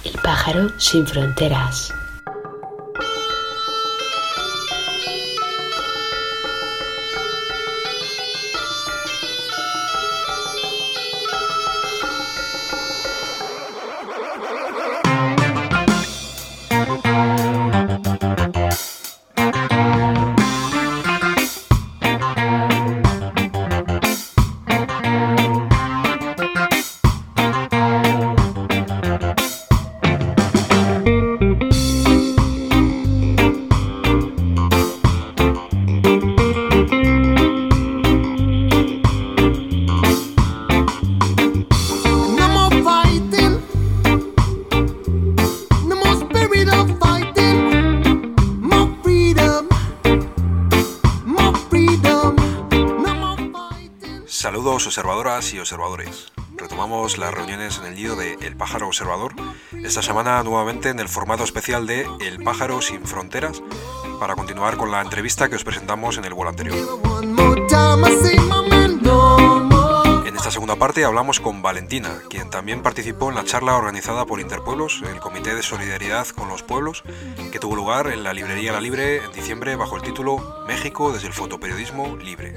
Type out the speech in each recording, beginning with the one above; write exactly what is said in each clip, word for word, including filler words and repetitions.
El pájaro sin fronteras. Saludos observadoras y observadores. Retomamos las reuniones en el nido de El Pájaro Observador, esta semana nuevamente en el formato especial de El Pájaro Sin Fronteras, para continuar con la entrevista que os presentamos en el vuelo anterior. En esta segunda parte hablamos con Valentina, quien también participó en la charla organizada por Interpueblos, el Comité de Solidaridad con los Pueblos, que tuvo lugar en la librería La Libre en diciembre bajo el título México desde el fotoperiodismo libre.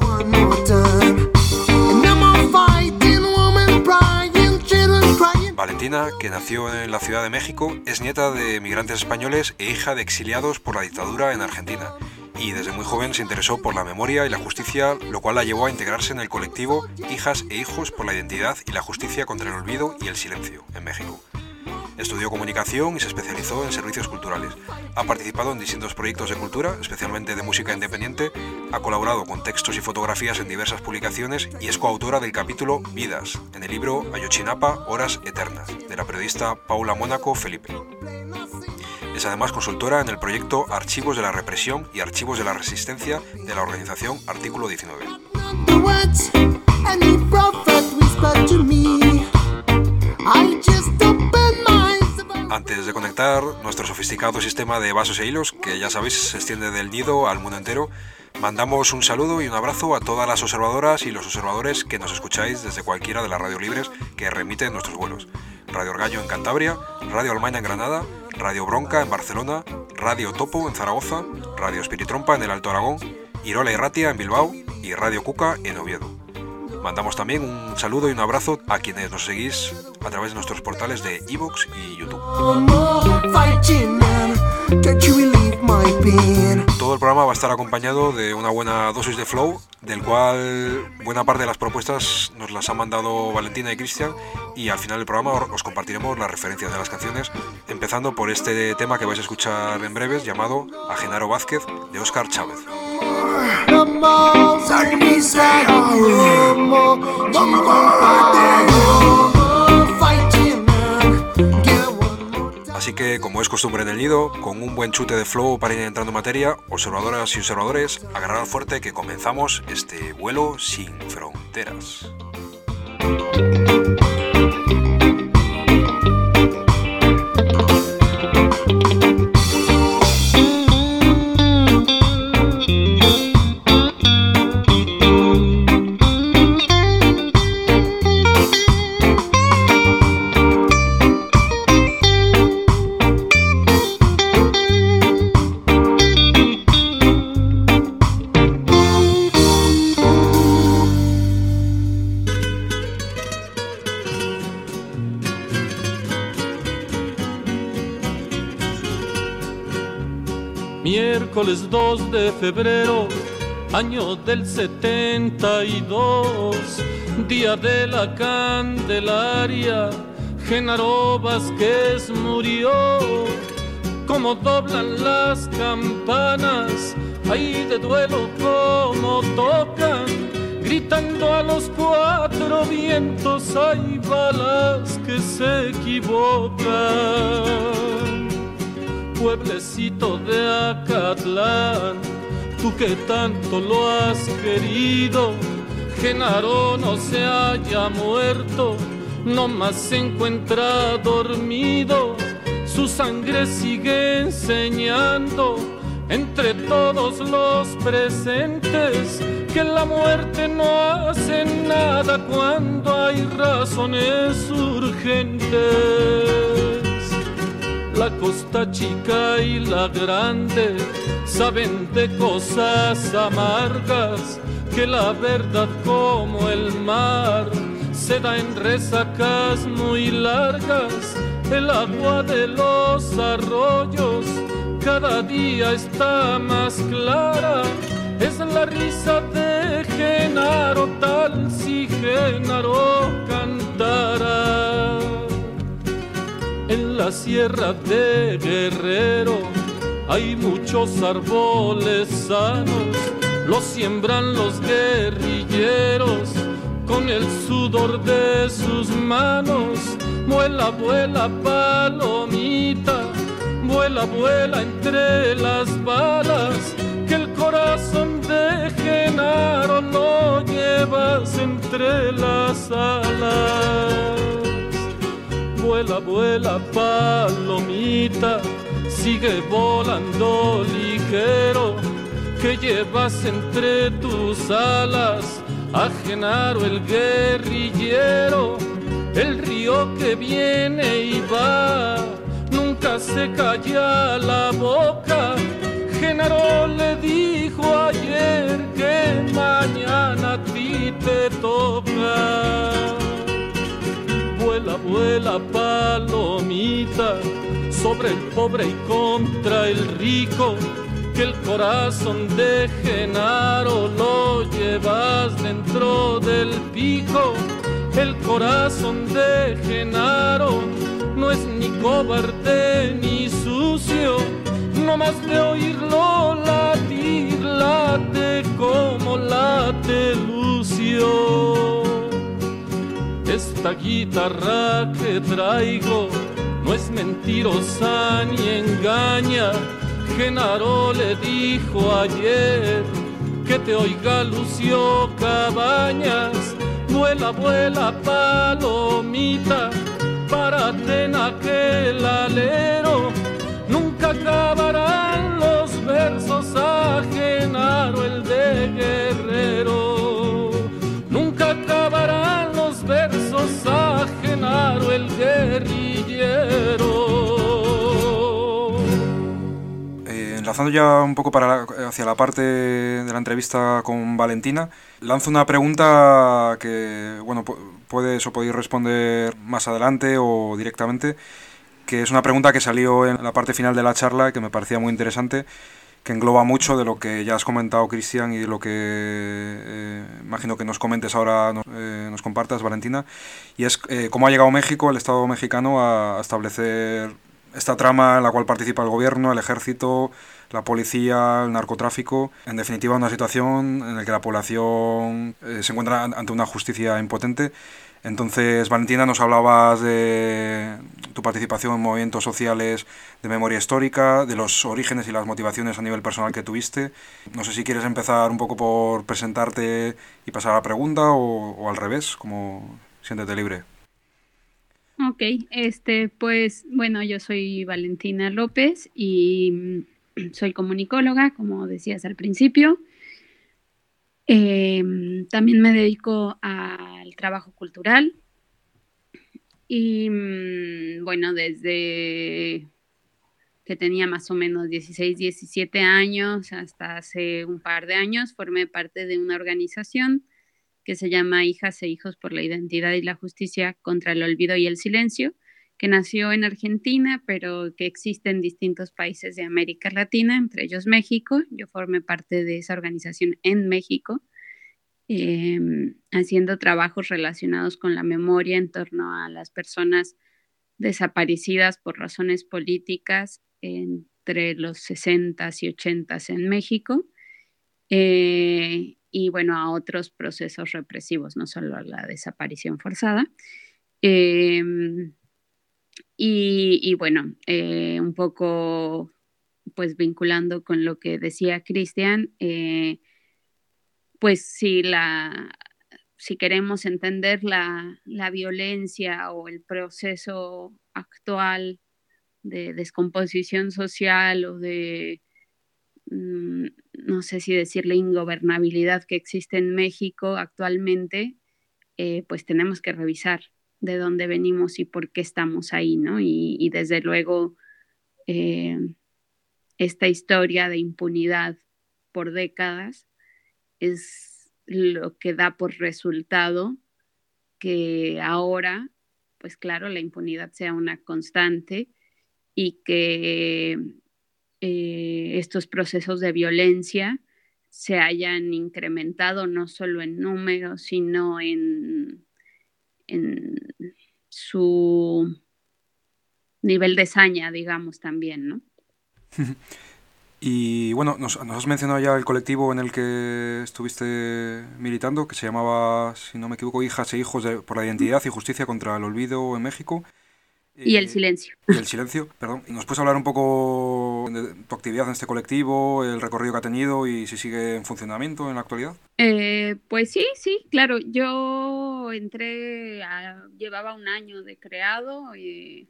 Valentina, que nació en la Ciudad de México, es nieta de migrantes españoles e hija de exiliados por la dictadura en Argentina, y desde muy joven se interesó por la memoria y la justicia, lo cual la llevó a integrarse en el colectivo Hijas e Hijos por la Identidad y la Justicia contra el Olvido y el Silencio, en México. Estudió comunicación y se especializó en servicios culturales. Ha participado en distintos proyectos de cultura, especialmente de música independiente, ha colaborado con textos y fotografías en diversas publicaciones y es coautora del capítulo Vidas, en el libro Ayotzinapa, Horas Eternas, de la periodista Paula Mónaco Felipe. Es además consultora en el proyecto Archivos de la Represión y Archivos de la Resistencia de la organización Artículo diecinueve. Antes de conectar nuestro sofisticado sistema de vasos e hilos, que ya sabéis se extiende del nido al mundo entero, mandamos un saludo y un abrazo a todas las observadoras y los observadores que nos escucháis desde cualquiera de las radios libres que remiten nuestros vuelos. Radio Orgallo en Cantabria, Radio Almaina en Granada, Radio Bronca en Barcelona, Radio Topo en Zaragoza, Radio Espiritrompa en el Alto Aragón, Irola y Ratia en Bilbao y Radio Cuca en Oviedo. Mandamos también un saludo y un abrazo a quienes nos seguís a través de nuestros portales de iVoox y YouTube. Todo el programa va a estar acompañado de una buena dosis de flow, del cual buena parte de las propuestas nos las han mandado Valentina y Cristian, y al final del programa os compartiremos las referencias de las canciones, empezando por este tema que vais a escuchar en breves, llamado A Genaro Vázquez, de Óscar Chávez. Así que, como es costumbre en el nido, con un buen chute de flow para ir entrando en materia, observadoras y observadores, agarrad fuerte que comenzamos este vuelo sin fronteras. Miércoles dos de febrero, año del setenta y dos, día de la Candelaria, Genaro Vázquez murió. Como doblan las campanas, ahí de duelo como tocan, gritando a los cuatro vientos, hay balas que se equivocan. Pueblecito de Acatlán, tú que tanto lo has querido, Genaro no se haya muerto, no más se encuentra dormido, su sangre sigue enseñando entre todos los presentes que la muerte no hace nada cuando hay razones urgentes. La Costa Chica y la Grande saben de cosas amargas, que la verdad como el mar se da en resacas muy largas. El agua de los arroyos cada día está más clara. Es la risa de Genaro, tal si Genaro cantara. En la sierra de Guerrero hay muchos árboles sanos, los siembran los guerrilleros con el sudor de sus manos. Vuela, vuela, palomita, vuela, vuela entre las balas, que el corazón de Genaro lo llevas entre las alas. Vuela, vuela, palomita, sigue volando ligero, que llevas entre tus alas a Genaro el guerrillero. El río que viene y va nunca se calla la boca. Genaro le dijo ayer que mañana a ti te toca. Vuela, vuela, palomita, sobre el pobre y contra el rico, que el corazón de Genaro lo llevas dentro del pico. El corazón de Genaro no es ni cobarde ni sucio, no más de oírlo latir, late como late Lucio. Esta guitarra que traigo no es mentirosa ni engaña. Genaro le dijo ayer que te oiga Lucio Cabañas. Vuela, vuela, palomita, párate en aquel alero. Nunca acabarán los versos a Genaro el de Guerrero. Nunca acabarán los versos a Genaro el guerrillero. Eh, enlazando ya un poco para la, hacia la parte de la entrevista con Valentina, lanzo una pregunta que, bueno, puedes o podéis responder más adelante o directamente, que es una pregunta que salió en la parte final de la charla y que me parecía muy interesante, que engloba mucho de lo que ya has comentado, Cristian, y de lo que eh, imagino que nos comentes ahora, nos, eh, nos compartas, Valentina, y es eh, cómo ha llegado México, el Estado mexicano, a, a establecer esta trama en la cual participa el gobierno, el ejército, la policía, el narcotráfico, en definitiva una situación en la que la población eh, se encuentra ante una justicia impotente. Entonces, Valentina, nos hablabas de tu participación en movimientos sociales de memoria histórica, de los orígenes y las motivaciones a nivel personal que tuviste. No sé si quieres empezar un poco por presentarte y pasar a la pregunta o, o al revés, como siéntete libre. Ok, este, pues bueno, yo soy Valentina López y soy comunicóloga, como decías al principio. Eh, también me dedico al trabajo cultural y bueno, desde que tenía más o menos dieciséis, diecisiete años hasta hace un par de años formé parte de una organización que se llama Hijas e Hijos por la Identidad y la Justicia contra el Olvido y el Silencio, que nació en Argentina, pero que existe en distintos países de América Latina, entre ellos México. Yo formé parte de esa organización en México, eh, haciendo trabajos relacionados con la memoria en torno a las personas desaparecidas por razones políticas entre los sesentas y ochentas en México, eh, y bueno, a otros procesos represivos, no solo a la desaparición forzada. Eh, Y, y bueno, eh, un poco pues vinculando con lo que decía Cristian, eh, pues si, la, si queremos entender la, la violencia o el proceso actual de descomposición social o de, mm, no sé si decirle ingobernabilidad que existe en México actualmente, eh, pues tenemos que revisar de dónde venimos y por qué estamos ahí, ¿no? Y, y desde luego eh, esta historia de impunidad por décadas es lo que da por resultado que ahora, pues claro, la impunidad sea una constante y que eh, estos procesos de violencia se hayan incrementado no solo en número, sino en, en su nivel de saña, digamos, también, ¿no? Y bueno, nos, nos has mencionado ya el colectivo en el que estuviste militando, que se llamaba, si no me equivoco, Hijas e Hijos de, por la Identidad y Justicia contra el Olvido en México. Y el silencio. Y el silencio, perdón. ¿Nos puedes hablar un poco de tu actividad en este colectivo, el recorrido que ha tenido y si sigue en funcionamiento en la actualidad? Eh, pues sí, sí, claro. Yo entré, a, llevaba un año de creado y,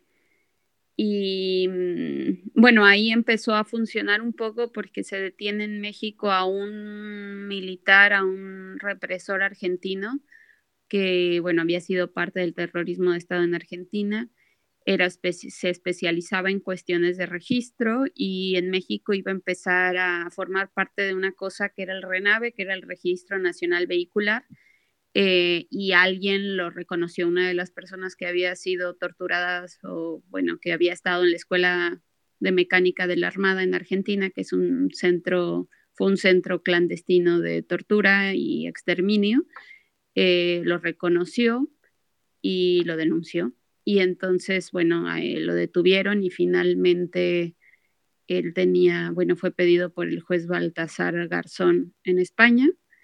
y bueno, ahí empezó a funcionar un poco porque se detiene en México a un militar, a un represor argentino que, bueno, había sido parte del terrorismo de Estado en Argentina. Era espe- se especializaba en cuestiones de registro y en México iba a empezar a formar parte de una cosa que era el RENAVE, que era el Registro Nacional Vehicular, eh, y alguien lo reconoció, una de las personas que había sido torturadas o, bueno, que había estado en la Escuela de Mecánica de la Armada en Argentina, que es un centro, fue un centro clandestino de tortura y exterminio, eh, lo reconoció y lo denunció. Y entonces, bueno, eh, lo detuvieron y finalmente él tenía, bueno, fue pedido por el juez Baltasar Garzón en España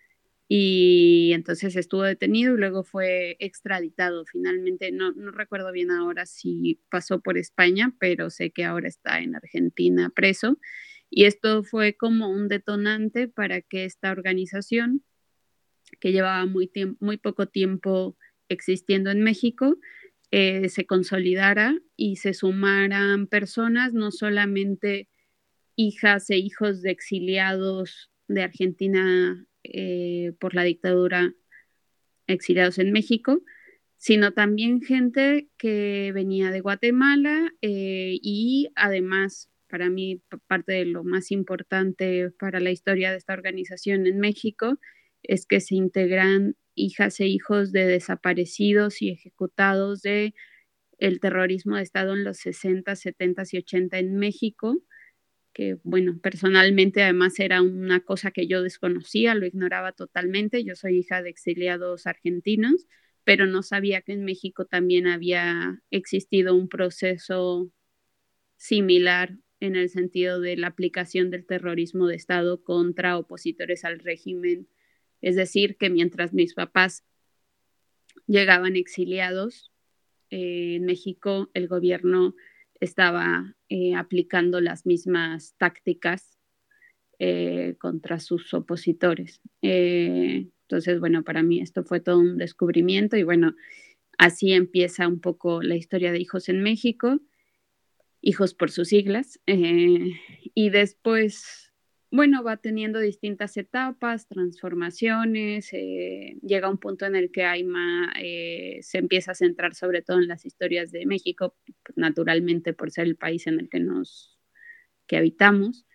y entonces estuvo detenido y luego fue extraditado. Finalmente, no, no recuerdo bien ahora si pasó por España, pero sé que ahora está en Argentina preso. Y esto fue como un detonante para que esta organización, que llevaba muy, tiemp- muy poco tiempo existiendo en México, Eh, se consolidara y se sumaran personas, no solamente hijas e hijos de exiliados de Argentina eh, por la dictadura, exiliados en México, sino también gente que venía de Guatemala eh, y además, para mí, parte de lo más importante para la historia de esta organización en México es que se integran hijas e hijos de desaparecidos y ejecutados de el terrorismo de Estado en los sesenta, setenta y ochenta en México, que bueno, personalmente además era una cosa que yo desconocía, lo ignoraba totalmente. Yo soy hija de exiliados argentinos, pero no sabía que en México también había existido un proceso similar en el sentido de la aplicación del terrorismo de Estado contra opositores al régimen. Es decir, que mientras mis papás llegaban exiliados, eh, en México el gobierno estaba eh, aplicando las mismas tácticas eh, contra sus opositores. Eh, entonces, bueno, para mí esto fue todo un descubrimiento y bueno, así empieza un poco la historia de Hijos en México, Hijos por sus siglas, eh, y después, bueno, va teniendo distintas etapas, transformaciones, eh, llega un punto en el que Aima eh, se empieza a centrar sobre todo en las historias de México, naturalmente por ser el país en el que nos que habitamos.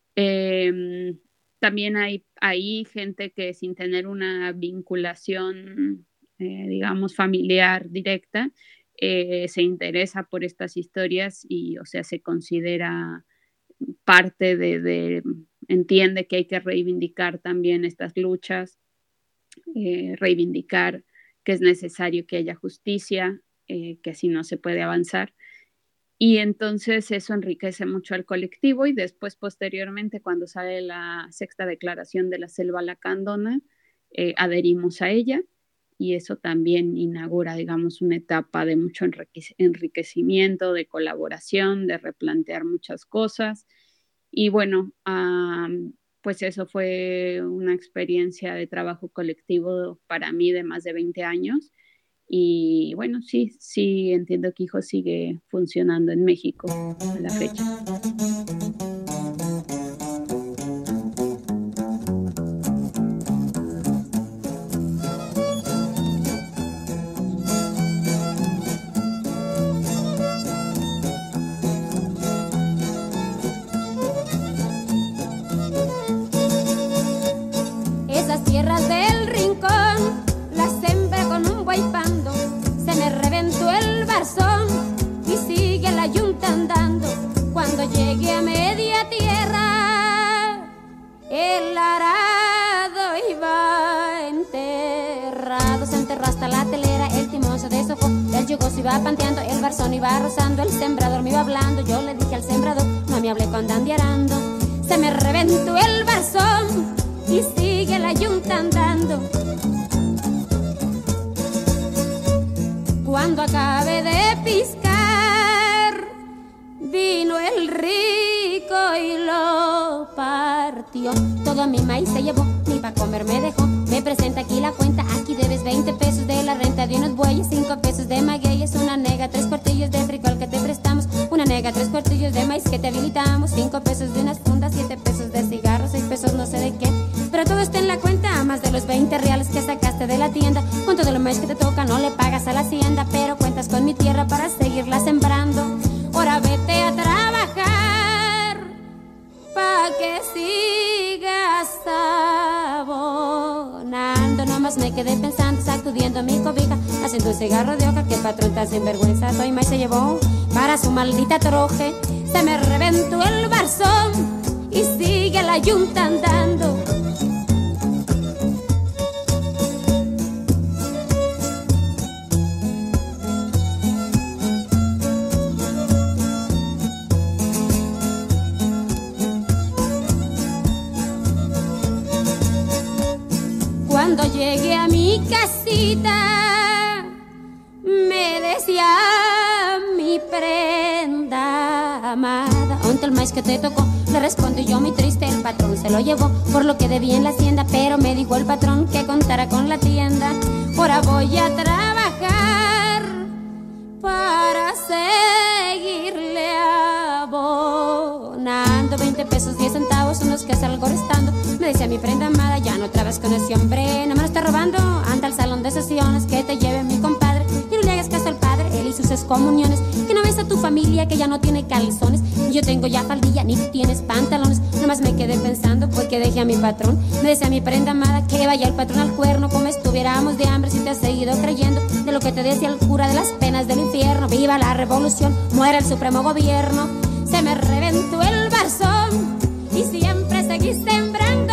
Eh, también hay ahí gente que sin tener una vinculación, eh, digamos, familiar directa, eh, se interesa por estas historias y, o sea, se considera parte de, de, entiende que hay que reivindicar también estas luchas, eh, reivindicar que es necesario que haya justicia, eh, que así no se puede avanzar. Y entonces eso enriquece mucho al colectivo y después, posteriormente, cuando sale la sexta declaración de la Selva Lacandona, eh, adherimos a ella y eso también inaugura, digamos, una etapa de mucho enrique- enriquecimiento, de colaboración, de replantear muchas cosas. Y bueno, um, pues eso fue una experiencia de trabajo colectivo para mí de más de veinte años. Y bueno, sí, sí entiendo que Hijo sigue funcionando en México a la fecha. llegó se iba panteando, el barzón iba rozando, el sembrador me iba hablando. Yo le dije al sembrador, no me hable cuando ande arando. Se me reventó el barzón y sigue la yunta andando. Cuando acabe de piscar, vino el rico y lo partió. Todo mi maíz se llevó, ni pa' comer me dejó. Me presenta aquí la cuenta, aquí debes veinte pesos de la renta de unos bueyes, cinco pesos de magueyes, una nega, tres cuartillos de frijol que te prestamos, una nega, tres cuartillos de maíz que te habilitamos, cinco pesos de unas fundas, siete pesos de cigarros, seis pesos no sé de qué. Pero todo está en la cuenta, más de los veinte reales que sacaste de la tienda. Con todo lo maíz que te toca no le pagas a la hacienda, pero cuentas con mi tierra para seguirla sembrando. Ahora vete a trabajar pa' que sigas abonando. Nomás me quedé pensando, sacudiendo mi cobija, haciendo un cigarro de hoja, que el patrón tan sinvergüenza. Soy maíz se llevó para su maldita troje. Se me reventó el barzón y sigue la yunta andando. Cuando llegué a mi casita, me decía mi prenda amada, ¿onta el maíz que te tocó? Le respondí yo muy triste, el patrón se lo llevó por lo que debía en la hacienda, pero me dijo el patrón que contara con la tienda. Ahora voy a trabajar para seguirle abonando. Veinte pesos, diez centavos son los que salgo restando. Me decía mi prenda amada, ya no trabas con ese hombre, no me lo está robando. Anda al salón de sesiones, que te lleve mi compadre, y no le hagas caso al padre, él y sus excomuniones. Que no ves a tu familia que ya no tiene calzones, y yo tengo ya faldilla, ni tú tienes pantalones. Nomás me quedé pensando porque dejé a mi patrón. Me decía mi prenda amada que vaya el patrón al cuerno, como estuviéramos de hambre si te has seguido creyendo de lo que te decía el cura de las penas del infierno. Viva la revolución, muera el supremo gobierno. Se me reventó el barzón y siempre seguí sembrando.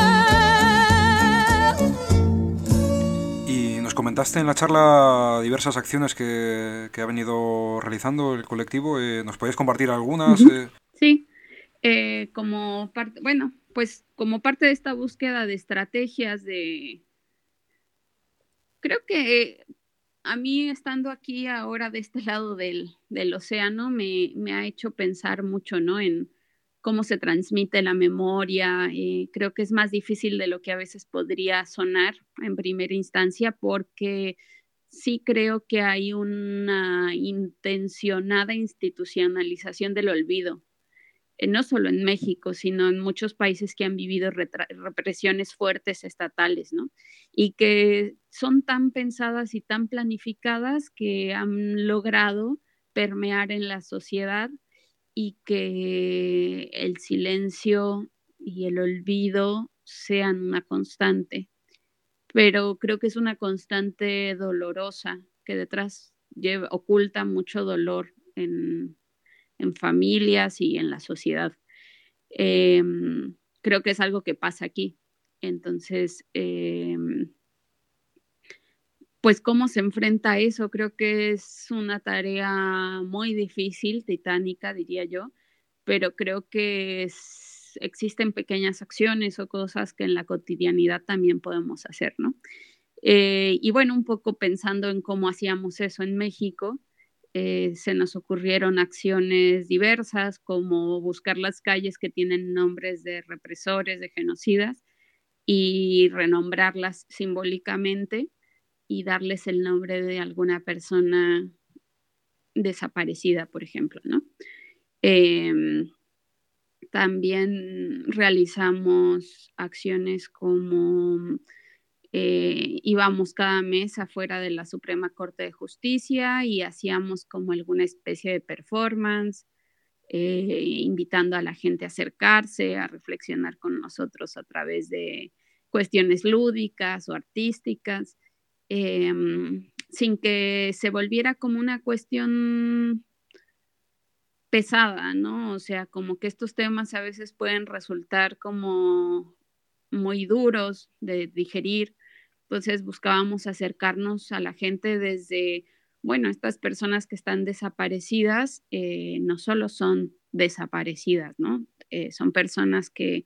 Y nos comentaste en la charla diversas acciones que, que ha venido realizando el colectivo. Eh, ¿Nos podéis compartir algunas? Uh-huh. Eh... Sí, eh, como parte, bueno, pues como parte de esta búsqueda de estrategias de, creo que eh, a mí estando aquí ahora de este lado del, del océano me, me ha hecho pensar mucho, ¿no? En cómo se transmite la memoria. Eh, creo que es más difícil de lo que a veces podría sonar en primera instancia, porque sí creo que hay una intencionada institucionalización del olvido, eh, no solo en México, sino en muchos países que han vivido retra- represiones fuertes estatales, ¿no? Y que son tan pensadas y tan planificadas que han logrado permear en la sociedad, y que el silencio y el olvido sean una constante. Pero creo que es una constante dolorosa, que detrás lleva, oculta mucho dolor en, en familias y en la sociedad. Eh, creo que es algo que pasa aquí. Entonces, eh, pues cómo se enfrenta a eso, creo que es una tarea muy difícil, titánica, diría yo, pero creo que es, existen pequeñas acciones o cosas que en la cotidianidad también podemos hacer, ¿no? Eh, y bueno, un poco pensando en cómo hacíamos eso en México, eh, se nos ocurrieron acciones diversas, como buscar las calles que tienen nombres de represores, de genocidas, y renombrarlas simbólicamente y darles el nombre de alguna persona desaparecida, por ejemplo, ¿no? Eh, también realizamos acciones como eh, íbamos cada mes afuera de la Suprema Corte de Justicia y hacíamos como alguna especie de performance, eh, invitando a la gente a acercarse, a reflexionar con nosotros a través de cuestiones lúdicas o artísticas, eh, sin que se volviera como una cuestión pesada, ¿no? O sea, como que estos temas a veces pueden resultar como muy duros de digerir. Entonces buscábamos acercarnos a la gente desde bueno, estas personas que están desaparecidas eh, no solo son desaparecidas, ¿no? Eh, son personas que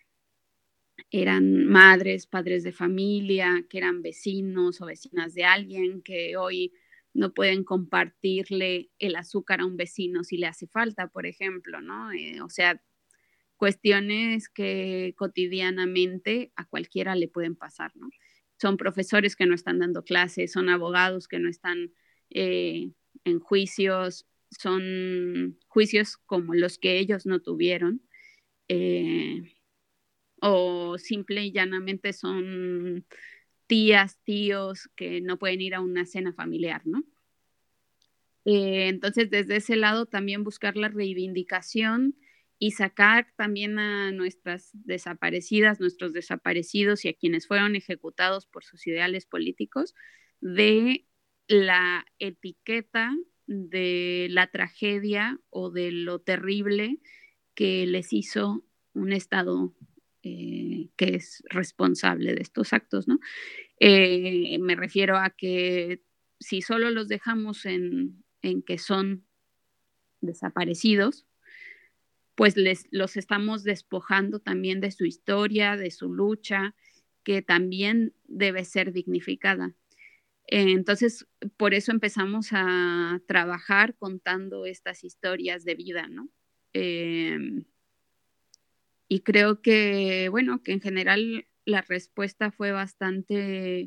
eran madres, padres de familia, que eran vecinos o vecinas de alguien, que hoy no pueden compartirle el azúcar a un vecino si le hace falta, por ejemplo, ¿no? Eh, o sea, cuestiones que cotidianamente a cualquiera le pueden pasar, ¿no? Son profesores que no están dando clases, son abogados que no están eh, en juicios, son juicios como los que ellos no tuvieron, eh, o simple y llanamente son tías, tíos que no pueden ir a una cena familiar, ¿no? Eh, entonces, desde ese lado también buscar la reivindicación y sacar también a nuestras desaparecidas, nuestros desaparecidos y a quienes fueron ejecutados por sus ideales políticos de la etiqueta de la tragedia o de lo terrible que les hizo un Estado eh, que es responsable de estos actos, ¿no? Eh, me refiero a que si solo los dejamos en, en que son desaparecidos, pues les, los estamos despojando también de su historia, de su lucha, que también debe ser dignificada. Eh, entonces, por eso empezamos a trabajar contando estas historias de vida, ¿no? Eh, y creo que, bueno, que en general la respuesta fue bastante,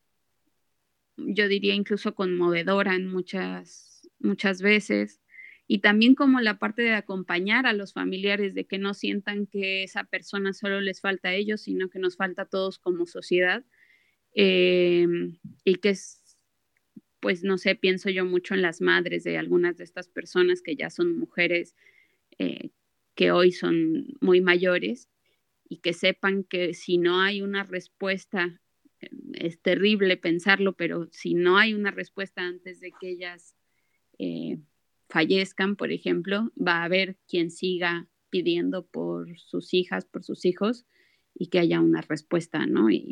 yo diría incluso conmovedora en muchas, muchas veces. Y también como la parte de acompañar a los familiares, de que no sientan que esa persona solo les falta a ellos, sino que nos falta a todos como sociedad. Eh, y que es, pues no sé, pienso yo mucho en las madres de algunas de estas personas que ya son mujeres eh, que hoy son muy mayores, y que sepan que si no hay una respuesta, es terrible pensarlo, pero si no hay una respuesta antes de que ellas eh, fallezcan, por ejemplo, va a haber quien siga pidiendo por sus hijas, por sus hijos, y que haya una respuesta, ¿no? Y,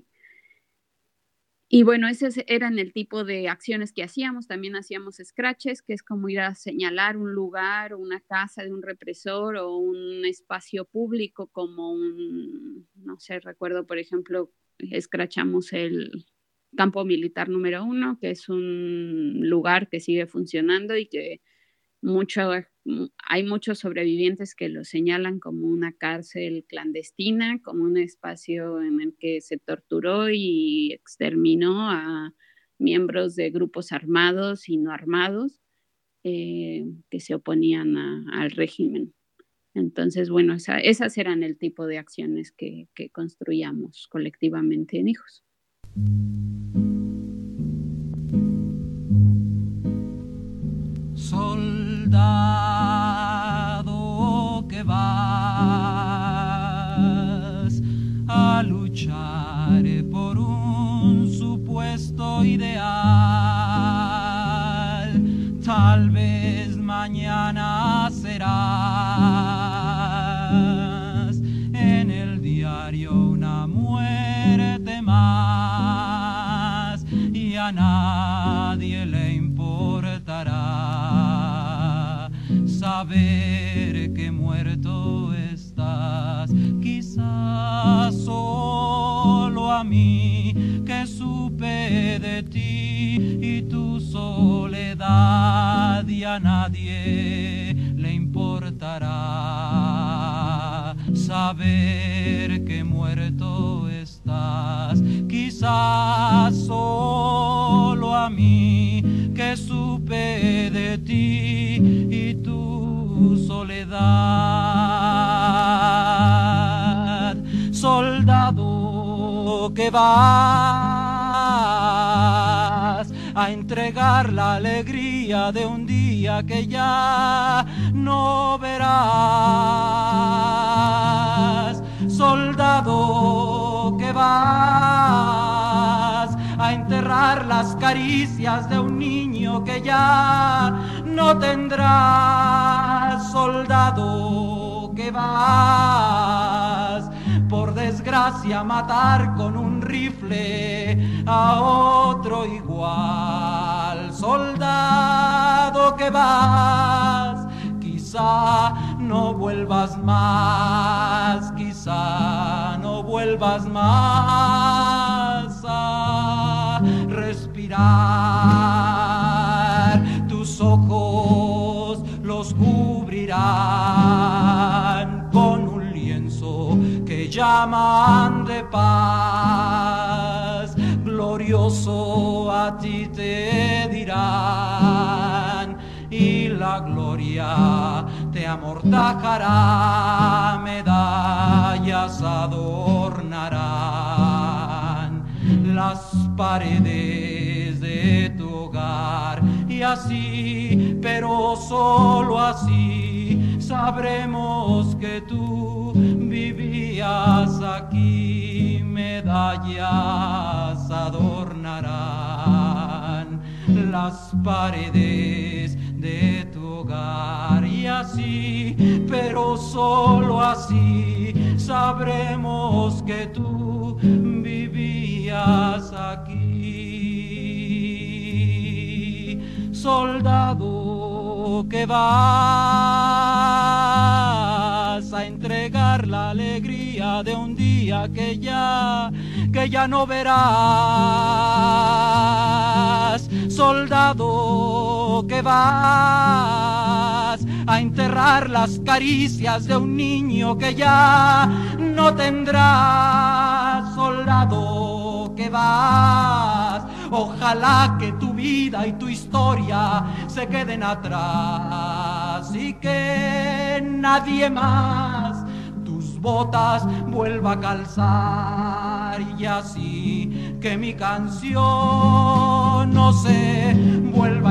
y bueno, esos eran el tipo de acciones que hacíamos. También hacíamos scratches, que es como ir a señalar un lugar o una casa de un represor o un espacio público como un, no sé, recuerdo, por ejemplo, escrachamos el campo militar número uno, que es un lugar que sigue funcionando y que mucho, hay muchos sobrevivientes que lo señalan como una cárcel clandestina, como un espacio en el que se torturó y exterminó a miembros de grupos armados y no armados eh, que se oponían a, al régimen. Entonces, bueno, esa, esas eran el tipo de acciones que, que construíamos colectivamente en Hijos. Soldado que vas a luchar por un supuesto ideal, tal vez mañana serás en el diario una muerte más y a nadie le importará saber que muerto estás. Quizás solo a mí que supe de ti y tu soledad, y a nadie le importará saber que muerto estás. Quizás solo a mí que supe de ti y tu soledad. Soldado que vas a entregar la alegría de un día que ya no verás. Soldado que vas a enterrar las caricias de un niño que ya no tendrás. Soldado que vas, por desgracia, a matar con un rifle a otro igual. soldado que vas, quizá no vuelvas más, quizá no vuelvas más a respirar. Tus ojos los cubrirán con un lienzo que llaman de paz. Glorioso a ti te dirán, y la gloria te amortajará, medallas adornarán las paredes de tu hogar. Y así, pero solo así, sabremos que tú vivías aquí. Medallas adornarán las paredes de tu hogar. Y así, pero solo así, sabremos que tú vivías aquí. Soldado que vas a entregar la alegría de un día que ya, que ya no verás. Soldado que vas a enterrar las caricias de un niño que ya no tendrás. Soldado que vas, ojalá que tu vida y tu historia se queden atrás y que nadie más tus botas vuelva a calzar, y así que mi canción no se vuelva a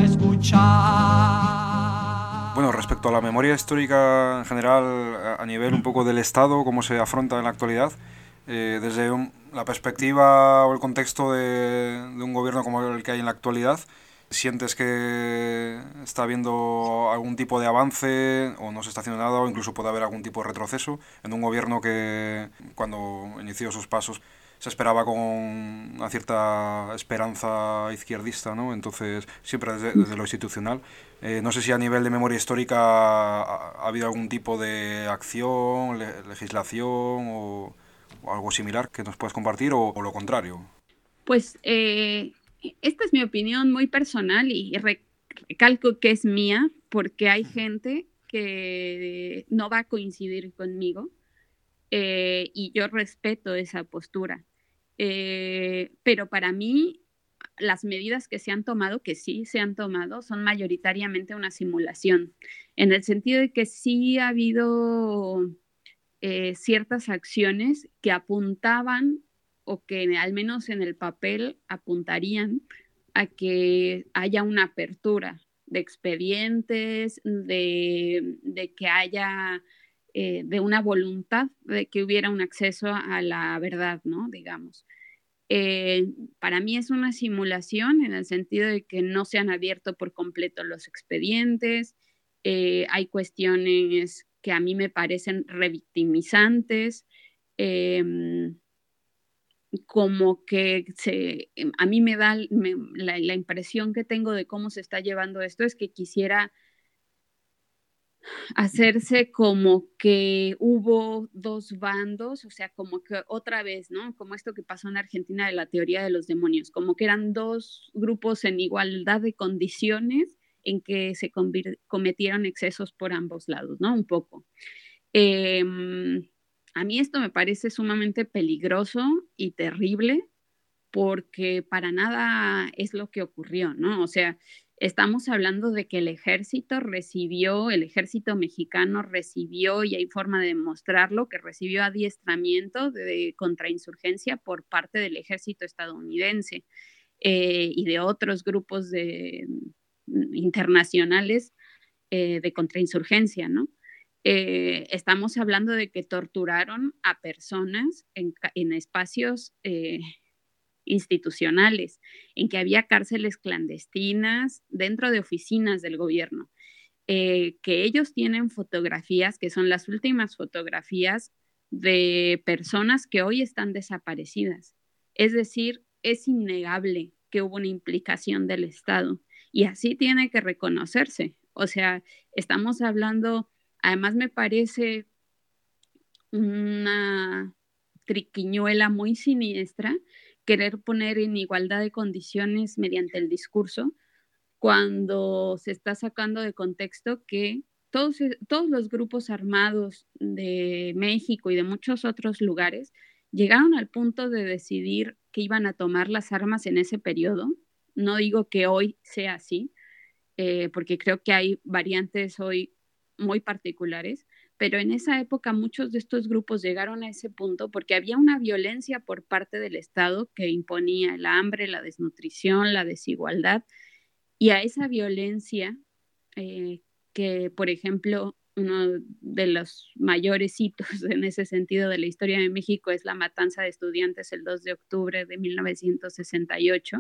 escuchar. Bueno, respecto a la memoria histórica en general, a nivel un poco del Estado, cómo se afronta en la actualidad, eh, desde un, la perspectiva o el contexto de, de un gobierno como el que hay en la actualidad, ¿sientes que está habiendo algún tipo de avance o no se está haciendo nada, o incluso puede haber algún tipo de retroceso en un gobierno que cuando inició sus pasos se esperaba con una cierta esperanza izquierdista, ¿no? Entonces, siempre desde, desde lo institucional. Eh, no sé si a nivel de memoria histórica ha, ha habido algún tipo de acción, le, legislación o, o algo similar que nos puedas compartir, o, o lo contrario. Pues eh, esta es mi opinión muy personal y recalco que es mía, porque hay gente que no va a coincidir conmigo. Eh, y yo respeto esa postura, eh, pero para mí las medidas que se han tomado, que sí se han tomado, son mayoritariamente una simulación, en el sentido de que sí ha habido eh, ciertas acciones que apuntaban, o que al menos en el papel apuntarían a que haya una apertura de expedientes, de, de que haya Eh, de una voluntad de que hubiera un acceso a la verdad, ¿no? Digamos. Eh, para mí es una simulación en el sentido de que no se han abierto por completo los expedientes, eh, hay cuestiones que a mí me parecen revictimizantes, eh, como que se, a mí me da me, la, la impresión que tengo de cómo se está llevando esto es que quisiera hacerse como que hubo dos bandos, o sea, como que otra vez, ¿no? Como esto que pasó en Argentina de la teoría de los demonios, como que eran dos grupos en igualdad de condiciones en que se cometieron excesos por ambos lados, ¿no? Un poco. Eh, a mí esto me parece sumamente peligroso y terrible, porque para nada es lo que ocurrió, ¿no? O sea, estamos hablando de que el ejército recibió, el ejército mexicano recibió, y hay forma de demostrarlo, que recibió adiestramiento de contrainsurgencia por parte del ejército estadounidense eh, y de otros grupos de, internacionales eh, de contrainsurgencia, ¿no? Eh, estamos hablando de que torturaron a personas en, en espacios eh, institucionales, en que había cárceles clandestinas dentro de oficinas del gobierno, eh, que ellos tienen fotografías, que son las últimas fotografías de personas que hoy están desaparecidas. Es decir, es innegable que hubo una implicación del Estado. y así tiene que reconocerse. O sea, estamos hablando, además me parece una triquiñuela muy siniestra querer poner en igualdad de condiciones mediante el discurso cuando se está sacando de contexto que todos, todos los grupos armados de México y de muchos otros lugares llegaron al punto de decidir que iban a tomar las armas en ese periodo. No digo que hoy sea así, eh, porque creo que hay variantes hoy muy particulares, pero en esa época muchos de estos grupos llegaron a ese punto porque había una violencia por parte del Estado que imponía el hambre, la desnutrición, la desigualdad, y a esa violencia, eh, que por ejemplo, uno de los mayores hitos en ese sentido de la historia de México es la matanza de estudiantes el dos de octubre de mil novecientos sesenta y ocho.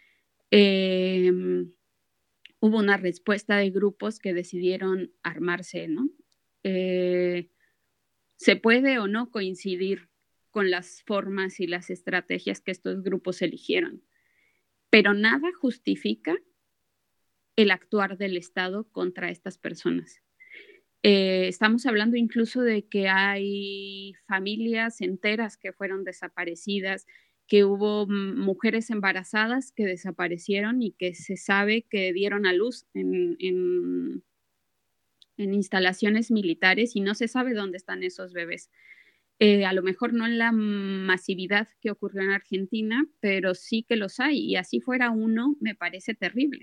Eh, hubo una respuesta de grupos que decidieron armarse, ¿no? Eh, se puede o no coincidir con las formas y las estrategias que estos grupos eligieron, pero nada justifica el actuar del Estado contra estas personas. Eh, estamos hablando incluso de que hay familias enteras que fueron desaparecidas, que hubo mujeres embarazadas que desaparecieron y que se sabe que dieron a luz en, en, en instalaciones militares y no se sabe dónde están esos bebés. Eh, a lo mejor no en la masividad que ocurrió en Argentina, pero sí que los hay, y así fuera uno, me parece terrible.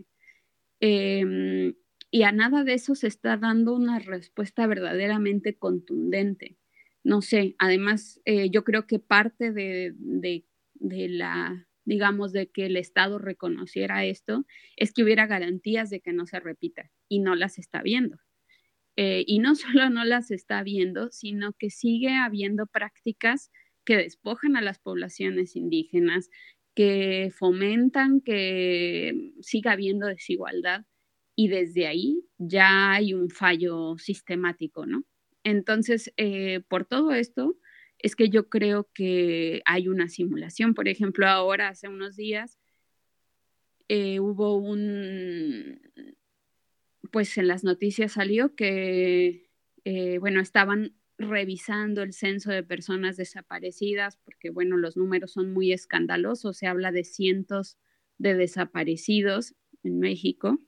Eh, y a nada de eso se está dando una respuesta verdaderamente contundente. No sé, además eh, yo creo que parte de, de, de la, digamos, de que el Estado reconociera esto es que hubiera garantías de que no se repita, y no las está viendo. Eh, y no solo no las está viendo, sino que sigue habiendo prácticas que despojan a las poblaciones indígenas, que fomentan que siga habiendo desigualdad, y desde ahí ya hay un fallo sistemático, ¿no? Entonces, eh, por todo esto, es que yo creo que hay una simulación. Por ejemplo, ahora, hace unos días, eh, hubo un, pues en las noticias salió que, eh, bueno, estaban revisando el censo de personas desaparecidas, porque, bueno, los números son muy escandalosos, se habla de cientos de desaparecidos en México,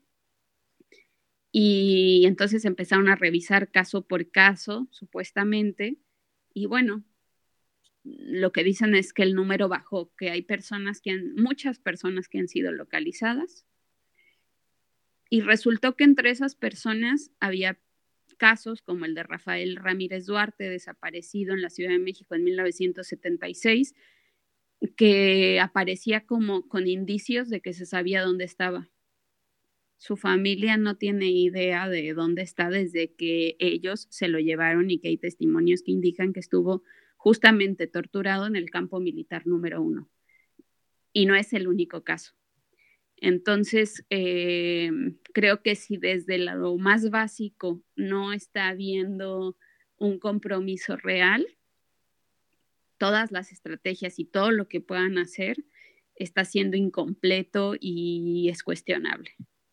y entonces empezaron a revisar caso por caso, supuestamente, y bueno, lo que dicen es que el número bajó, que hay personas que han, muchas personas que han sido localizadas, y resultó que entre esas personas había casos como el de Rafael Ramírez Duarte, desaparecido en la Ciudad de México en mil novecientos setenta y seis, que aparecía como con indicios de que se sabía dónde estaba. Su familia no tiene idea de dónde está desde que ellos se lo llevaron, y que hay testimonios que indican que estuvo justamente torturado en el campo militar número uno. Y no es el único caso. Entonces, eh, creo que si desde lo más básico no está habiendo un compromiso real, todas las estrategias y todo lo que puedan hacer está siendo incompleto y es cuestionable.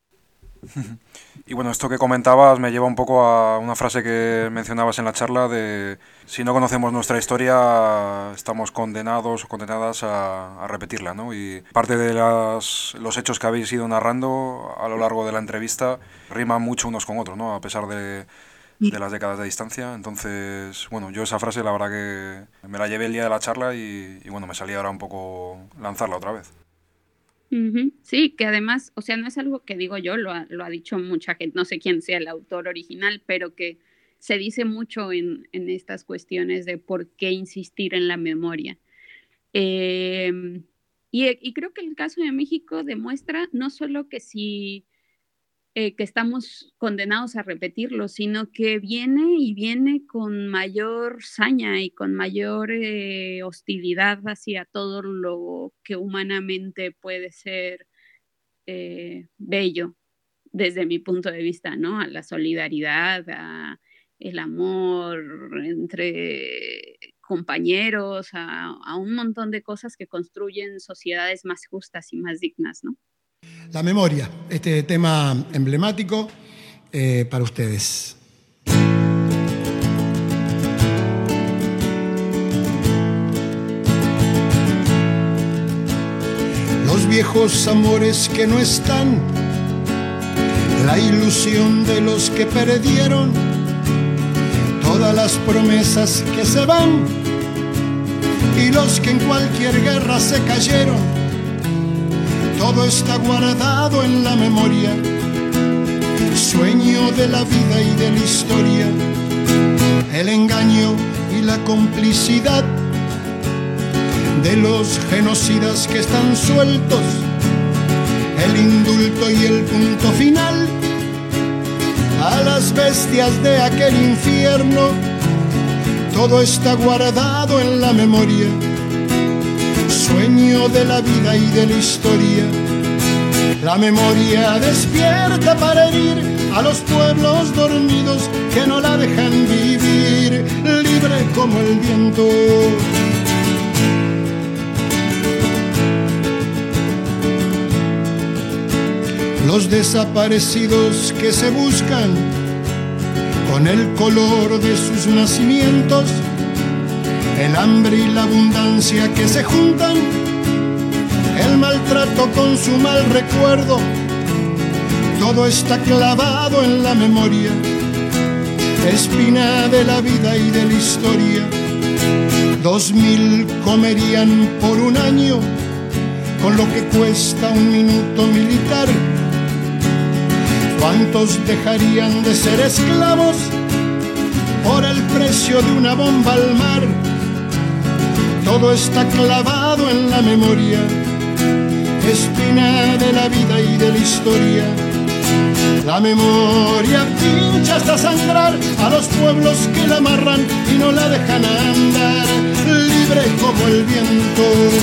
Y bueno, esto que comentabas me lleva un poco a una frase que mencionabas en la charla de si no conocemos nuestra historia estamos condenados o condenadas a, a repetirla, ¿no? Y parte de las, los hechos que habéis ido narrando a lo largo de la entrevista riman mucho unos con otros, ¿no? A pesar de, de las décadas de distancia. Entonces, bueno, yo esa frase la verdad que me la llevé el día de la charla y, y bueno, me salía ahora un poco lanzarla otra vez. Uh-huh. Sí, que además, o sea, no es algo que digo yo, lo ha, lo ha dicho mucha gente, no sé quién sea el autor original, pero que se dice mucho en, en estas cuestiones de por qué insistir en la memoria. Eh, y, y creo que el caso de México demuestra no solo que sí, eh, que estamos condenados a repetirlo, sino que viene y viene con mayor saña y con mayor eh, hostilidad hacia todo lo que humanamente puede ser eh, bello desde mi punto de vista, ¿no? A la solidaridad, a el amor entre compañeros, a, a un montón de cosas que construyen sociedades más justas y más dignas, ¿no? La memoria, este tema emblemático eh, para ustedes. Los viejos amores que no están, la ilusión de los que perdieron, todas las promesas que se van y los que en cualquier guerra se cayeron. Todo está guardado en la memoria, sueño de la vida y de la historia, el engaño y la complicidad de los genocidas que están sueltos, el indulto y el punto final a las bestias de aquel infierno. Todo está guardado en la memoria, sueño de la vida y de la historia. La memoria despierta para herir a los pueblos dormidos que no la dejan vivir, libre como el viento. Los desaparecidos que se buscan con el color de sus nacimientos, el hambre y la abundancia que se juntan, el maltrato con su mal recuerdo, todo está clavado en la memoria, espina de la vida y de la historia. Dos mil comerían por un año con lo que cuesta un minuto militar. ¿Cuántos dejarían de ser esclavos por el precio de una bomba al mar? Todo está clavado en la memoria, espina de la vida y de la historia. La memoria pincha hasta sangrar a los pueblos que la amarran y no la dejan andar, libre como el viento.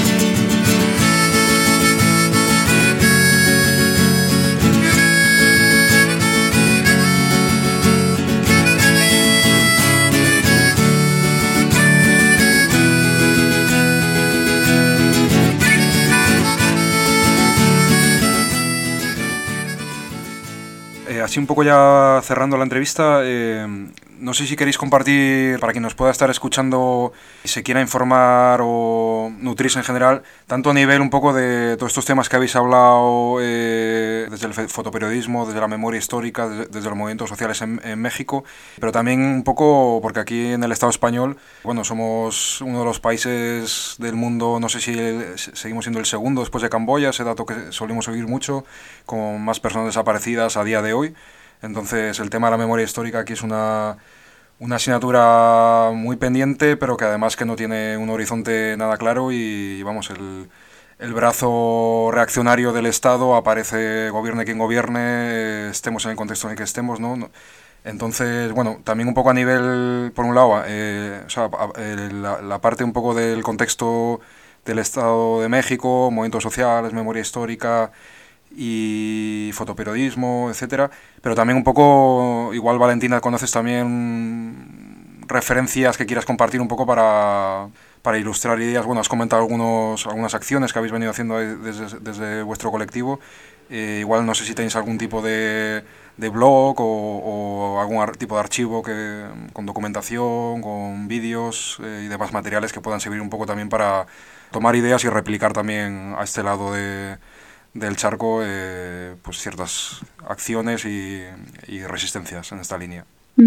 Así un poco ya cerrando la entrevista, eh, no sé si queréis compartir, para quien nos pueda estar escuchando y se quiera informar o nutrirse en general, tanto a nivel un poco de todos estos temas que habéis hablado, eh, desde el fotoperiodismo, desde la memoria histórica, desde, desde los movimientos sociales en, en México, pero también un poco porque aquí en el Estado español, bueno, somos uno de los países del mundo, no sé si el, seguimos siendo el segundo después de Camboya, ese dato que solemos oír mucho, con más personas desaparecidas a día de hoy. Entonces el tema de la memoria histórica aquí es una, una asignatura muy pendiente, pero que además que no tiene un horizonte nada claro y, vamos, el, el brazo reaccionario del Estado aparece, gobierne quien gobierne, estemos en el contexto en el que estemos, ¿no? Entonces, bueno, también un poco a nivel, por un lado, eh, o sea, eh, la, la parte un poco del contexto del Estado de México, movimientos sociales, memoria histórica y fotoperiodismo, etcétera, pero también un poco, igual Valentina, conoces también referencias que quieras compartir un poco para, para ilustrar ideas. Bueno, has comentado algunos, algunas acciones que habéis venido haciendo desde, desde vuestro colectivo, eh, igual no sé si tenéis algún tipo de, de blog o, o algún ar- tipo de archivo que, con documentación, con vídeos eh, y demás materiales que puedan servir un poco también para tomar ideas y replicar también a este lado de del charco eh, pues ciertas acciones y, y resistencias en esta línea.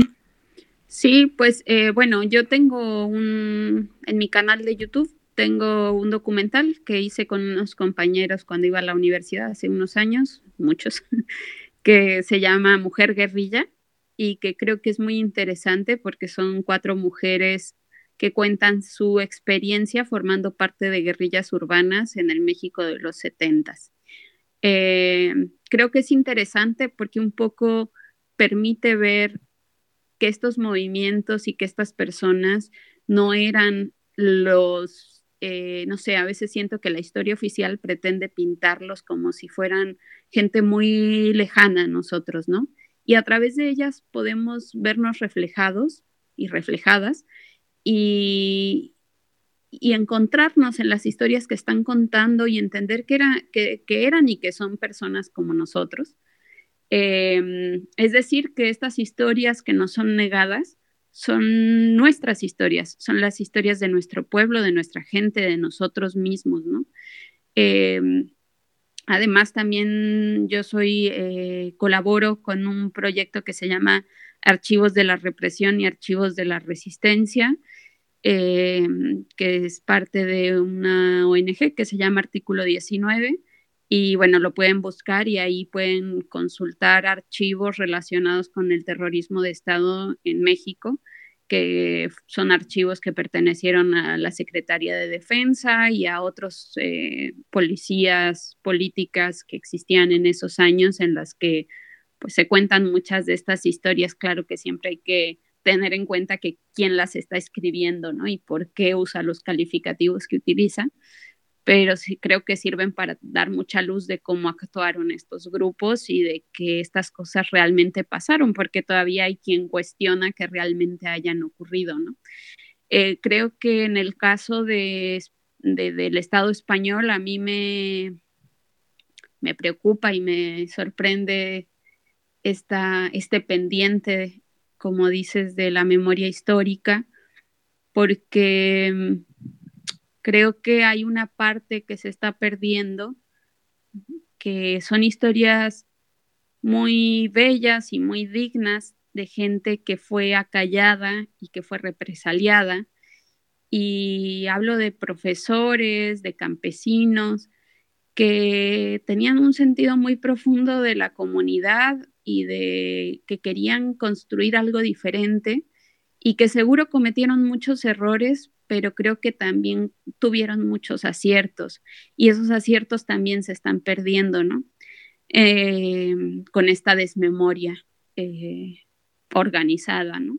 Sí, pues eh, bueno, yo tengo un, en mi canal de YouTube tengo un documental que hice con unos compañeros cuando iba a la universidad hace unos años, muchos, que se llama Mujer Guerrilla y que creo que es muy interesante porque son cuatro mujeres que cuentan su experiencia formando parte de guerrillas urbanas en el México de los setentas. Eh, creo que es interesante porque un poco permite ver que estos movimientos y que estas personas no eran los, eh, no sé, a veces siento que la historia oficial pretende pintarlos como si fueran gente muy lejana a nosotros, ¿no? Y a través de ellas podemos vernos reflejados y reflejadas y, y encontrarnos en las historias que están contando y entender que, era, que, que eran y que son personas como nosotros. Eh, es decir, que estas historias que nos son negadas son nuestras historias, son las historias de nuestro pueblo, de nuestra gente, de nosotros mismos, ¿no? Eh, además, también yo soy, eh, colaboro con un proyecto que se llama Archivos de la Represión y Archivos de la Resistencia, eh, que es parte de una O N G que se llama Artículo diecinueve, y bueno, lo pueden buscar y ahí pueden consultar archivos relacionados con el terrorismo de Estado en México, que son archivos que pertenecieron a la Secretaría de Defensa y a otros eh, policías políticas que existían en esos años, en las que pues se cuentan muchas de estas historias. Claro que siempre hay que tener en cuenta que quién las está escribiendo, ¿no? Y por qué usa los calificativos que utiliza, pero sí creo que sirven para dar mucha luz de cómo actuaron estos grupos y de que estas cosas realmente pasaron, porque todavía hay quien cuestiona que realmente hayan ocurrido, ¿no? Eh, creo que en el caso de, de, del Estado español a mí me, me preocupa y me sorprende esta, este pendiente, como dices, de la memoria histórica, porque creo que hay una parte que se está perdiendo, que son historias muy bellas y muy dignas de gente que fue acallada y que fue represaliada. Y hablo de profesores, de campesinos, que tenían un sentido muy profundo de la comunidad y de que querían construir algo diferente y que seguro cometieron muchos errores, pero creo que también tuvieron muchos aciertos, y esos aciertos también se están perdiendo, ¿no? Eh, con esta desmemoria eh, organizada, ¿no?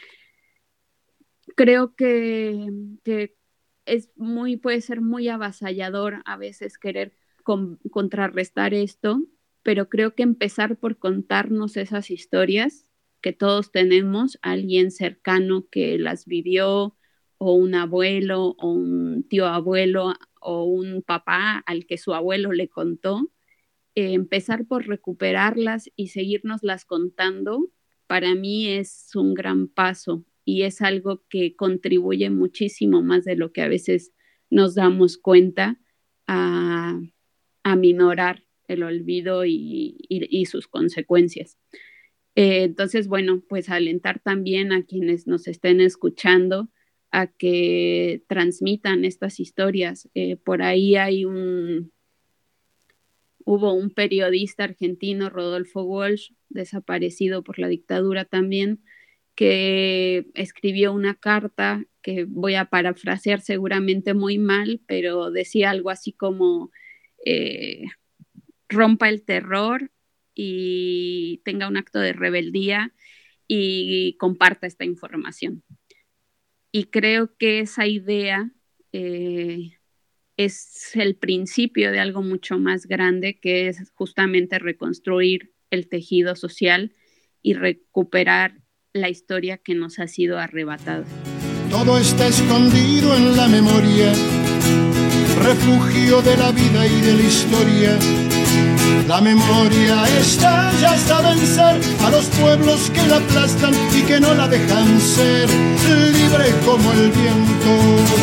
Creo que, que es muy, puede ser muy avasallador a veces querer con, contrarrestar esto, pero creo que empezar por contarnos esas historias que todos tenemos, alguien cercano que las vivió, o un abuelo, o un tío abuelo, o un papá al que su abuelo le contó, eh, empezar por recuperarlas y seguirnoslas contando, para mí es un gran paso y es algo que contribuye muchísimo más de lo que a veces nos damos cuenta a, a minorar el olvido y, y, y sus consecuencias. Eh, entonces, bueno, pues alentar también a quienes nos estén escuchando a que transmitan estas historias. Eh, por ahí hay un, hubo un periodista argentino, Rodolfo Walsh, desaparecido por la dictadura también, que escribió una carta que voy a parafrasear seguramente muy mal, pero decía algo así como eh, rompa el terror y tenga un acto de rebeldía y comparta esta información. Y creo que esa idea eh, es el principio de algo mucho más grande, que es justamente reconstruir el tejido social y recuperar la historia que nos ha sido arrebatada. Todo está escondido en la memoria, refugio de la vida y de la historia. La memoria está ya hasta vencer a los pueblos que la aplastan y que no la dejan ser libre como el viento.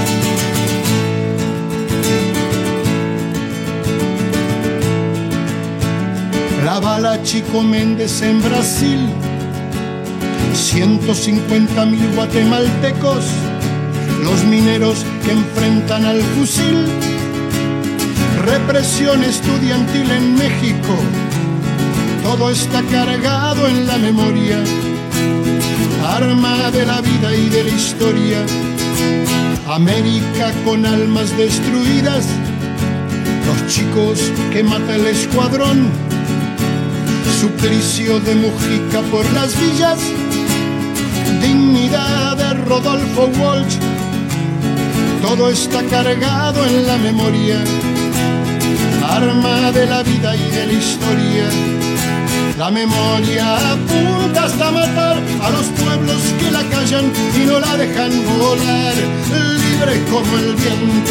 La bala Chico Méndez en Brasil, ciento cincuenta mil guatemaltecos, los mineros que enfrentan al fusil. Represión estudiantil en México, todo está cargado en la memoria, arma de la vida y de la historia. América con almas destruidas, los chicos que mata el escuadrón, suplicio de Mujica por las villas, dignidad de Rodolfo Walsh, todo está cargado en la memoria, arma de la vida y de la historia. La memoria apunta hasta matar a los pueblos que la callan y no la dejan volar, libre como el viento.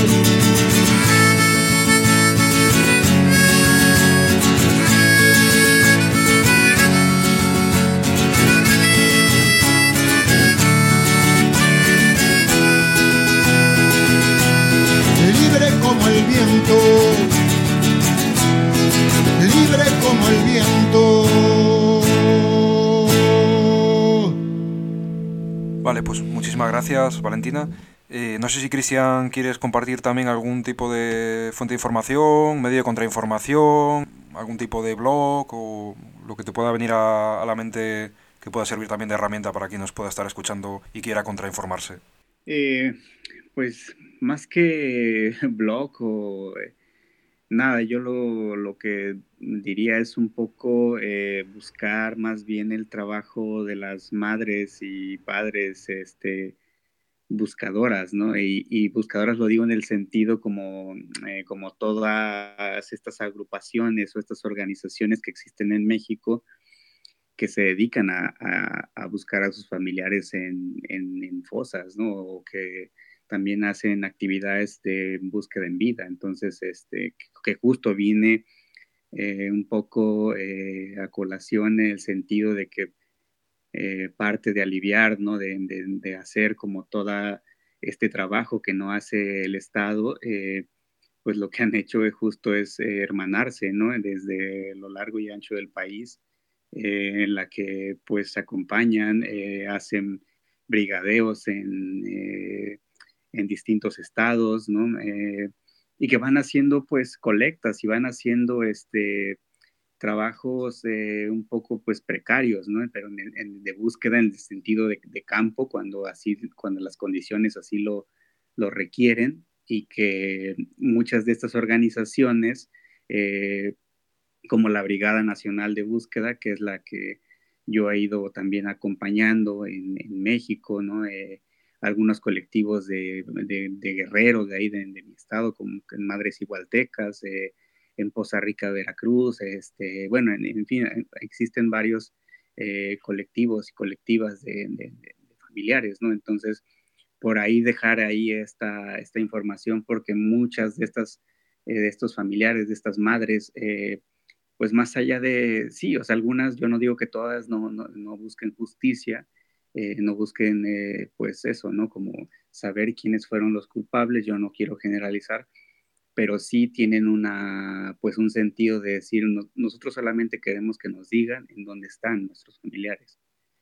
Libre como el viento, libre como el viento. Vale, pues muchísimas gracias, Valentina. Eh, no sé si, Cristian, quieres compartir también algún tipo de fuente de información, medio de contrainformación, algún tipo de blog o lo que te pueda venir a, a la mente que pueda servir también de herramienta para quien nos pueda estar escuchando y quiera contrainformarse. Eh, pues más que blog o eh, nada, yo lo, lo que diría es un poco eh, buscar más bien el trabajo de las madres y padres este, buscadoras, ¿no? Y, y buscadoras lo digo en el sentido como, eh, como todas estas agrupaciones o estas organizaciones que existen en México que se dedican a, a, a buscar a sus familiares en, en, en fosas, ¿no? O que también hacen actividades de búsqueda en vida. Entonces, este, que justo viene eh, un poco eh, a colación en el sentido de que eh, parte de aliviar, ¿no? De, de, de hacer como todo este trabajo que no hace el Estado, eh, pues lo que han hecho es justo es eh, hermanarse, ¿no? Desde lo largo y ancho del país, eh, en la que pues se acompañan, eh, hacen brigadeos en... Eh, en distintos estados, ¿no? Eh, y que van haciendo pues colectas y van haciendo este, trabajos eh, un poco pues precarios, ¿no? Pero en, en, de búsqueda en el sentido de, de campo, cuando, así, cuando las condiciones así lo, lo requieren, y que muchas de estas organizaciones, eh, como la Brigada Nacional de Búsqueda, que es la que yo he ido también acompañando en, en México, ¿no? Eh, algunos colectivos de, de, de guerreros de ahí, de, de mi estado, como en Madres Igualtecas, eh, en Poza Rica, Veracruz, este, bueno, en, en fin, existen varios eh, colectivos y colectivas de, de, de, familiares, ¿no? Entonces, por ahí dejar ahí esta, esta información, porque muchas de estas, eh, de estos familiares, de estas madres, eh, pues más allá de, sí, o sea, algunas, yo no digo que todas no, no, no busquen justicia, eh, no busquen, eh, pues eso, ¿no? Como saber quiénes fueron los culpables, yo no quiero generalizar, pero sí tienen una, pues un sentido de decir, no, nosotros solamente queremos que nos digan en dónde están nuestros familiares.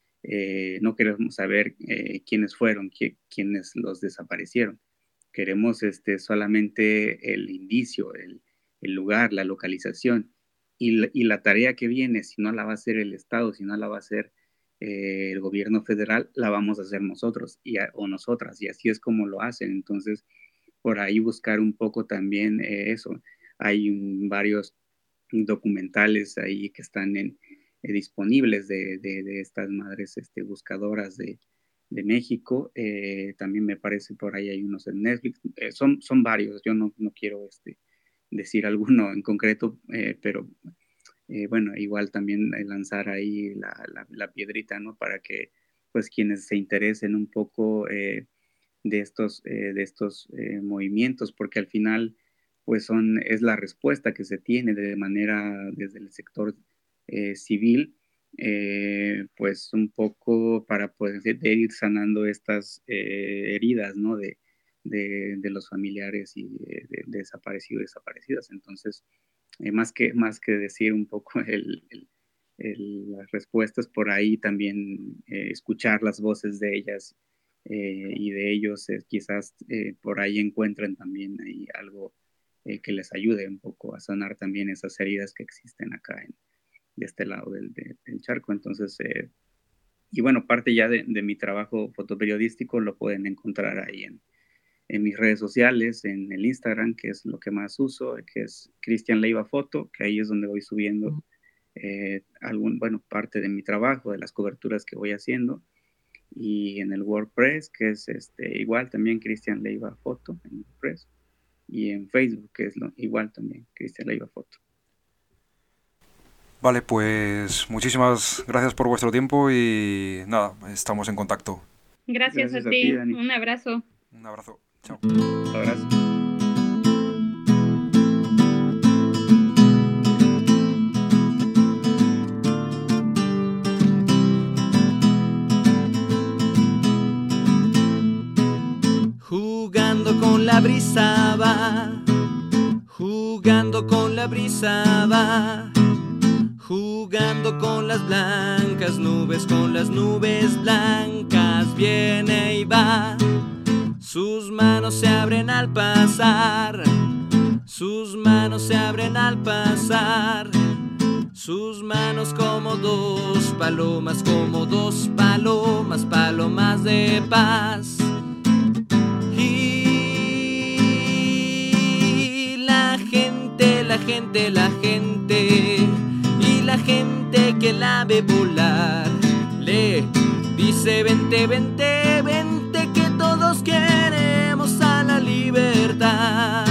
Eh, no queremos saber eh, quiénes fueron, qui- quiénes los desaparecieron. Queremos este, solamente el indicio, el, el lugar, la localización. Y la, y la tarea que viene, si no la va a hacer el Estado, si no la va a hacer eh, el gobierno federal, la vamos a hacer nosotros y a, o nosotras, y así es como lo hacen. Entonces, por ahí buscar un poco también eh, eso. Hay un, varios documentales ahí que están en, eh, disponibles de, de, de estas madres este, buscadoras de, de México. Eh, también me parece por ahí hay unos en Netflix. Eh, son, son varios, yo no, no quiero este, decir alguno en concreto, eh, pero eh, bueno, igual también lanzar ahí la, la, la piedrita, ¿no? Para que pues quienes se interesen un poco eh, de estos, eh, de estos eh, movimientos, porque al final pues son, es la respuesta que se tiene de manera desde el sector eh, civil, eh, pues un poco para poder ir sanando estas eh, heridas, ¿no? De, de, de los familiares y de, de, de desaparecidos y desaparecidas. Entonces, eh, más, que, más que decir un poco el, el, el, las respuestas, por ahí también eh, escuchar las voces de ellas eh, y de ellos, eh, quizás eh, por ahí encuentren también ahí algo eh, que les ayude un poco a sanar también esas heridas que existen acá en, de este lado del, de, del charco. Entonces, eh, y bueno, parte ya de, de mi trabajo fotoperiodístico lo pueden encontrar ahí en, en mis redes sociales, en el Instagram, que es lo que más uso, que es Cristian Leiva Foto, que ahí es donde voy subiendo eh, algún, bueno, parte de mi trabajo, de las coberturas que voy haciendo, y en el WordPress, que es este, igual también Cristian Leiva Foto, en WordPress, y en Facebook, que es lo, igual también Cristian Leiva Foto. Vale, pues muchísimas gracias por vuestro tiempo y nada, estamos en contacto. Gracias, Gracias a a ti. ti, Dani. Un abrazo. Un abrazo. Chao. Un abrazo. Jugando con la brisa va, jugando con la brisa va, jugando con las blancas nubes, con las nubes blancas viene y va. Sus manos se abren al pasar, sus manos se abren al pasar, sus manos como dos palomas, como dos palomas, palomas de paz. Y la gente, la gente, la gente, y la gente que la ve volar, le dice vente, vente, vente, que todos queremos a la libertad.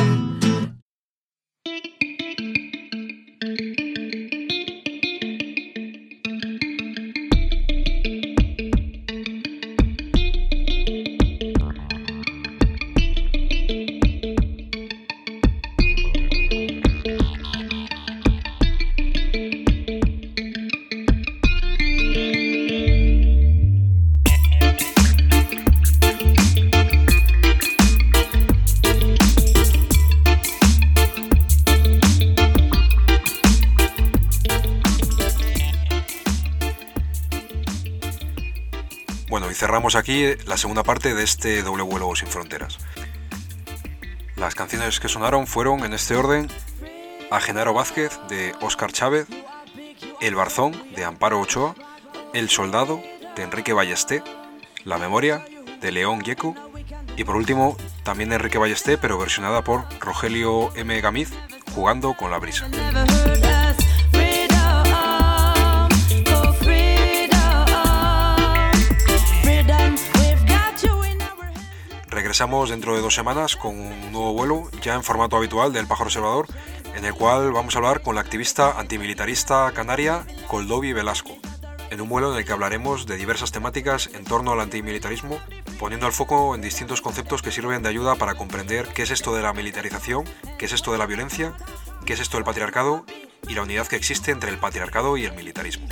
Bueno, y cerramos aquí la segunda parte de este doble vuelo sin fronteras. Las canciones que sonaron fueron, en este orden, A Genaro Vázquez, de Óscar Chávez, El Barzón, de Amparo Ochoa, El Soldado, de Enrique Ballesté, La Memoria, de León Gieco, y por último, también de Enrique Ballesté, pero versionada por Rogelio M. Gamiz, Jugando con la brisa. Regresamos dentro de dos semanas con un nuevo vuelo, ya en formato habitual del Pájaro Observador, en el cual vamos a hablar con la activista antimilitarista canaria Koldovi Velasco, en un vuelo en el que hablaremos de diversas temáticas en torno al antimilitarismo, poniendo el foco en distintos conceptos que sirven de ayuda para comprender qué es esto de la militarización, qué es esto de la violencia, qué es esto del patriarcado y la unidad que existe entre el patriarcado y el militarismo.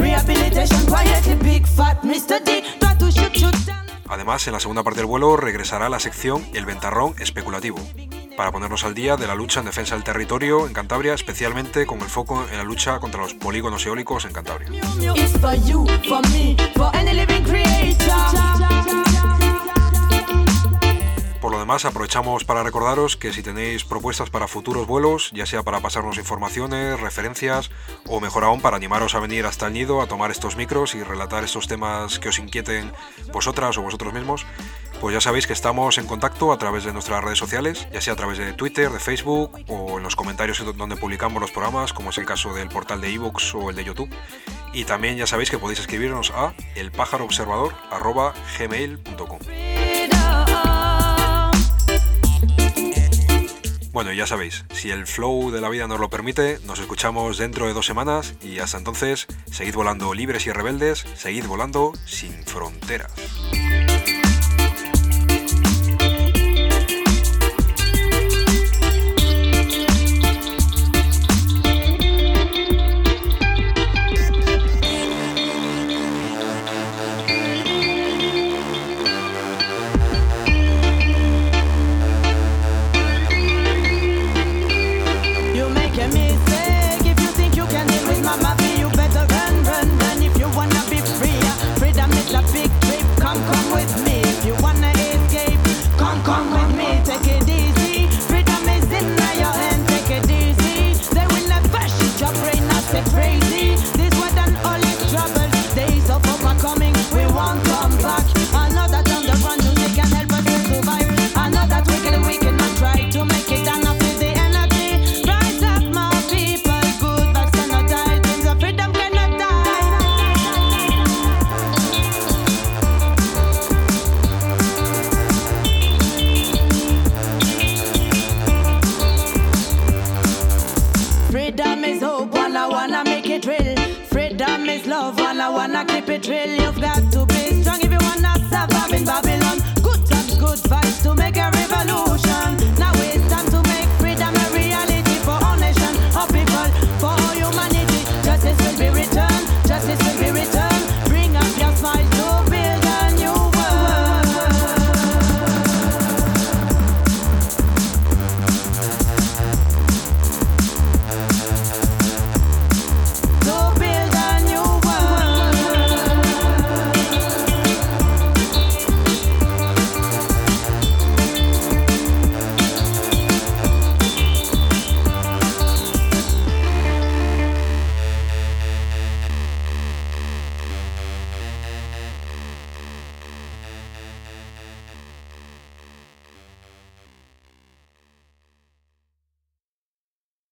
Además, en la segunda parte del vuelo regresará la sección El Ventarrón Especulativo, para ponernos al día de la lucha en defensa del territorio en Cantabria, especialmente con el foco en la lucha contra los polígonos eólicos en Cantabria. Por lo demás, aprovechamos para recordaros que si tenéis propuestas para futuros vuelos, ya sea para pasarnos informaciones, referencias o mejor aún para animaros a venir hasta el nido a tomar estos micros y relatar estos temas que os inquieten vosotras o vosotros mismos, pues ya sabéis que estamos en contacto a través de nuestras redes sociales, ya sea a través de Twitter, de Facebook o en los comentarios donde publicamos los programas, como es el caso del portal de iVoox o el de YouTube. Y también ya sabéis que podéis escribirnos a elpajaroobservador arroba gmail punto com. Bueno, ya sabéis, si el flow de la vida nos lo permite, nos escuchamos dentro de dos semanas y hasta entonces, seguid volando libres y rebeldes, seguid volando sin fronteras.